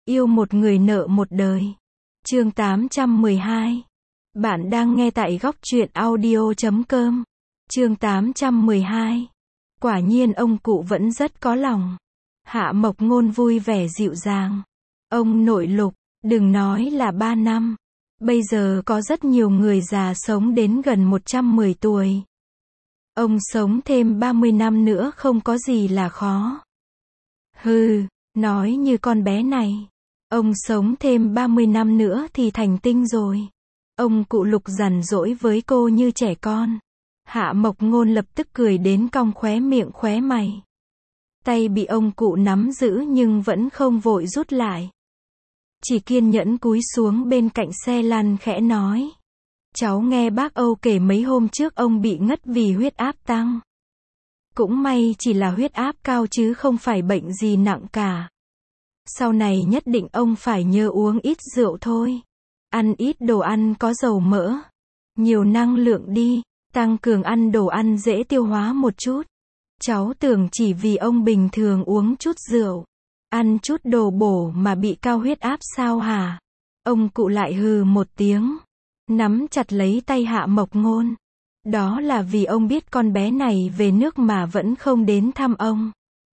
Yêu một người nợ một đời. Chương 812. Bạn đang nghe tại góc truyện audio.com. Chương 812. Quả nhiên ông cụ vẫn rất có lòng. Hạ Mộc Ngôn vui vẻ dịu dàng. Ông nội Lục, đừng nói là 3 năm. Bây giờ có rất nhiều người già sống đến gần 110 tuổi. Ông sống thêm 30 năm nữa không có gì là khó. Hừ, nói như con bé này. Ông sống thêm 30 năm nữa thì thành tinh rồi. Ông cụ Lục giằn dỗi với cô như trẻ con. Hạ Mộc Ngôn lập tức cười đến cong khóe miệng khóe mày. Tay bị ông cụ nắm giữ nhưng vẫn không vội rút lại. Chỉ kiên nhẫn cúi xuống bên cạnh xe lăn khẽ nói. Cháu nghe bác Âu kể mấy hôm trước ông bị ngất vì huyết áp tăng. Cũng may chỉ là huyết áp cao chứ không phải bệnh gì nặng cả. Sau này nhất định ông phải nhớ uống ít rượu thôi. Ăn ít đồ ăn có dầu mỡ. Nhiều năng lượng đi, tăng cường ăn đồ ăn dễ tiêu hóa một chút. Cháu tưởng chỉ vì ông bình thường uống chút rượu, ăn chút đồ bổ mà bị cao huyết áp sao hả? Ông cụ lại hừ một tiếng, nắm chặt lấy tay Hạ Mộc Ngôn. Đó là vì ông biết con bé này về nước mà vẫn không đến thăm ông.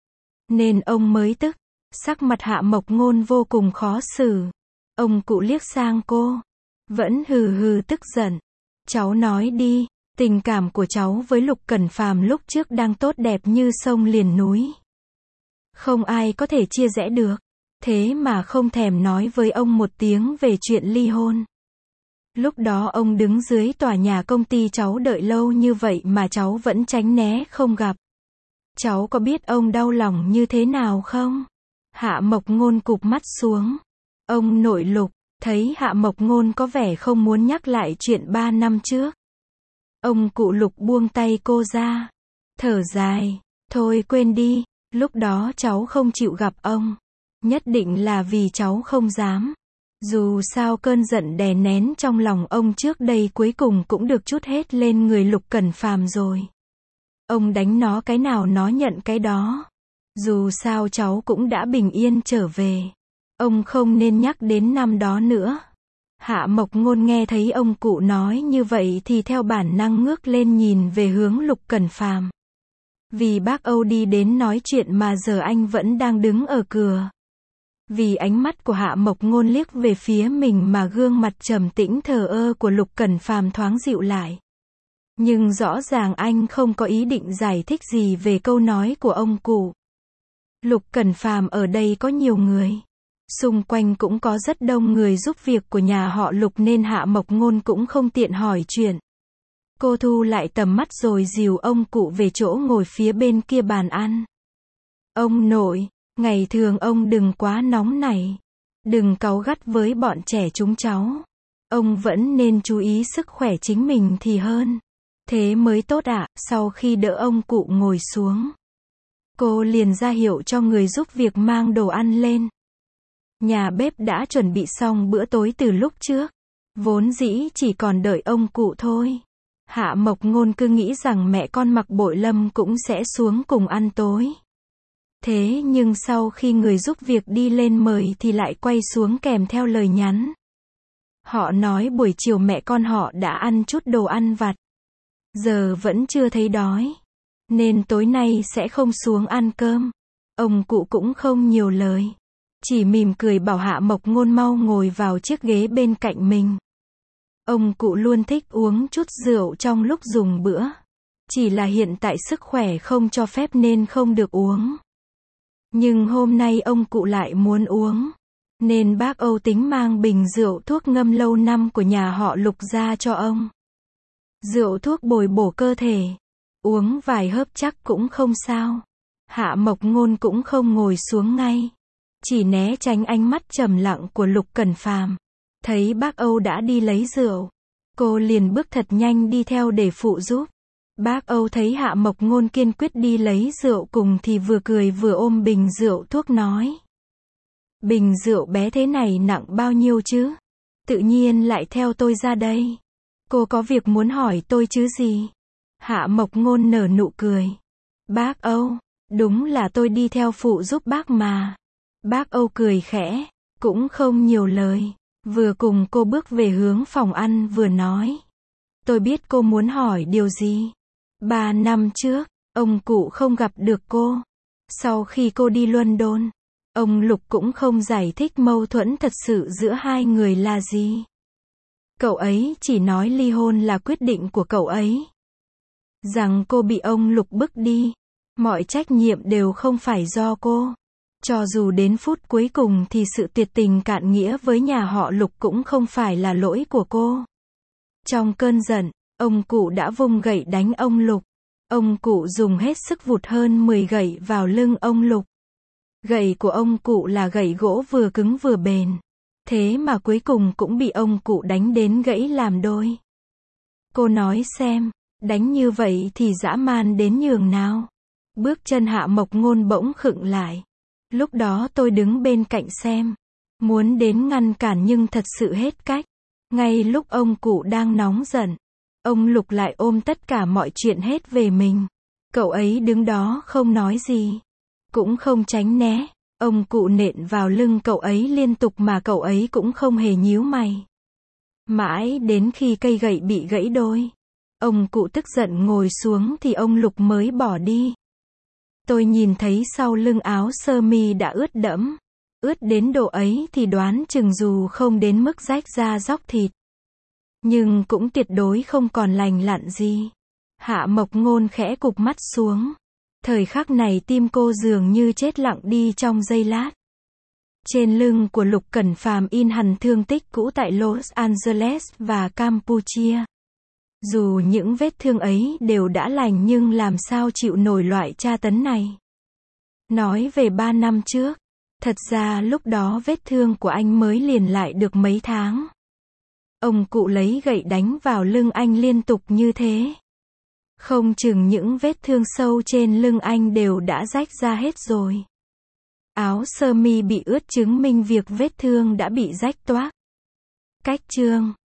Nên ông mới tức. Sắc mặt Hạ Mộc Ngôn vô cùng khó xử. Ông cụ liếc sang cô. Vẫn hừ hừ tức giận. Cháu nói đi, tình cảm của cháu với Lục Cẩn Phàm lúc trước đang tốt đẹp như sông liền núi. Không ai có thể chia rẽ được. Thế mà không thèm nói với ông một tiếng về chuyện ly hôn. Lúc đó ông đứng dưới tòa nhà công ty cháu đợi lâu như vậy mà cháu vẫn tránh né không gặp. Cháu có biết ông đau lòng như thế nào không? Hạ Mộc Ngôn cụp mắt xuống. Ông nội Lục, thấy Hạ Mộc Ngôn có vẻ không muốn nhắc lại chuyện 3 năm trước. Ông cụ Lục buông tay cô ra. Thở dài. Thôi quên đi, lúc đó cháu không chịu gặp ông. Nhất định là vì cháu không dám. Dù sao cơn giận đè nén trong lòng ông trước đây cuối cùng cũng được trút hết lên người Lục Cẩn Phàm rồi. Ông đánh nó cái nào nó nhận cái đó. Dù sao cháu cũng đã bình yên trở về. Ông không nên nhắc đến năm đó nữa. Hạ Mộc Ngôn nghe thấy ông cụ nói như vậy thì theo bản năng ngước lên nhìn về hướng Lục Cẩn Phàm. Vì bác Âu đi đến nói chuyện mà giờ anh vẫn đang đứng ở cửa. Vì ánh mắt của Hạ Mộc Ngôn liếc về phía mình mà gương mặt trầm tĩnh thờ ơ của Lục Cẩn Phàm thoáng dịu lại. Nhưng rõ ràng anh không có ý định giải thích gì về câu nói của ông cụ. Lục Cẩn Phàm ở đây có nhiều người. Xung quanh cũng có rất đông người giúp việc của nhà họ Lục nên Hạ Mộc Ngôn cũng không tiện hỏi chuyện. Cô thu lại tầm mắt rồi dìu ông cụ về chỗ ngồi phía bên kia bàn ăn. Ông nội, ngày thường ông đừng quá nóng nảy. Đừng cáu gắt với bọn trẻ chúng cháu. Ông vẫn nên chú ý sức khỏe chính mình thì hơn. Thế mới tốt ạ. Sau khi đỡ ông cụ ngồi xuống, cô liền ra hiệu cho người giúp việc mang đồ ăn lên. Nhà bếp đã chuẩn bị xong bữa tối từ lúc trước. Vốn dĩ chỉ còn đợi ông cụ thôi. Hạ Mộc Ngôn cứ nghĩ rằng mẹ con Mặc Bội Lâm cũng sẽ xuống cùng ăn tối. Thế nhưng sau khi người giúp việc đi lên mời thì lại quay xuống kèm theo lời nhắn. Họ nói buổi chiều mẹ con họ đã ăn chút đồ ăn vặt. Giờ vẫn chưa thấy đói. Nên tối nay sẽ không xuống ăn cơm. Ông cụ cũng không nhiều lời. Chỉ mỉm cười bảo Hạ Mộc Ngôn mau ngồi vào chiếc ghế bên cạnh mình. Ông cụ luôn thích uống chút rượu trong lúc dùng bữa. Chỉ là hiện tại sức khỏe không cho phép nên không được uống. Nhưng hôm nay ông cụ lại muốn uống. Nên bác Âu tính mang bình rượu thuốc ngâm lâu năm của nhà họ Lục ra cho ông. Rượu thuốc bồi bổ cơ thể. Uống vài hớp chắc cũng không sao. Hạ Mộc Ngôn cũng không ngồi xuống ngay. Chỉ né tránh ánh mắt trầm lặng của Lục Cẩn Phàm. Thấy bác Âu đã đi lấy rượu. Cô liền bước thật nhanh đi theo để phụ giúp. Bác Âu thấy Hạ Mộc Ngôn kiên quyết đi lấy rượu cùng thì vừa cười vừa ôm bình rượu thuốc nói. Bình rượu bé thế này nặng bao nhiêu chứ? Tự nhiên lại theo tôi ra đây. Cô có việc muốn hỏi tôi chứ gì? Hạ Mộc Ngôn nở nụ cười. Bác Âu, đúng là tôi đi theo phụ giúp bác mà. Bác Âu cười khẽ. cũng không nhiều lời, vừa cùng cô bước về hướng phòng ăn vừa nói. Tôi biết cô muốn hỏi điều gì. 3 năm trước, ông cụ không gặp được cô. Sau khi cô đi London, ông Lục cũng không giải thích mâu thuẫn thật sự giữa hai người là gì. Cậu ấy chỉ nói ly hôn là quyết định của cậu ấy. Rằng cô bị ông Lục bức đi. Mọi trách nhiệm đều không phải do cô. Cho dù đến phút cuối cùng thì sự tuyệt tình cạn nghĩa với nhà họ Lục cũng không phải là lỗi của cô. Trong cơn giận, ông cụ đã vung gậy đánh ông Lục. Ông cụ dùng hết sức vụt hơn 10 gậy vào lưng ông Lục. Gậy của ông cụ là gậy gỗ vừa cứng vừa bền. Thế mà cuối cùng cũng bị ông cụ đánh đến gãy làm đôi. Cô nói xem, đánh như vậy thì dã man đến nhường nào. Bước chân Hạ Mộc Ngôn bỗng khựng lại. Lúc đó tôi đứng bên cạnh xem. Muốn đến ngăn cản nhưng thật sự hết cách. Ngay lúc ông cụ đang nóng giận, ông Lục lại ôm tất cả mọi chuyện hết về mình. Cậu ấy đứng đó không nói gì. Cũng không tránh né. Ông cụ nện vào lưng cậu ấy liên tục mà cậu ấy cũng không hề nhíu mày. Mãi đến khi cây gậy bị gãy đôi. Ông cụ tức giận ngồi xuống thì ông Lục mới bỏ đi. Tôi nhìn thấy sau lưng áo sơ mi đã ướt đẫm. Ướt đến độ ấy thì đoán chừng dù không đến mức rách da róc thịt, nhưng cũng tuyệt đối không còn lành lặn gì. Hạ Mộc Ngôn khẽ cụp mắt xuống. Thời khắc này tim cô dường như chết lặng đi trong giây lát. Trên lưng của Lục Cẩn Phàm in hằn thương tích cũ tại Los Angeles và Campuchia. Dù những vết thương ấy đều đã lành nhưng làm sao chịu nổi loại tra tấn này. Nói về 3 năm trước, thật ra lúc đó vết thương của anh mới liền lại được mấy tháng. Ông cụ lấy gậy đánh vào lưng anh liên tục như thế. Không chừng những vết thương sâu trên lưng anh đều đã rách ra hết rồi. Áo sơ mi bị ướt chứng minh việc vết thương đã bị rách toác. Cách chương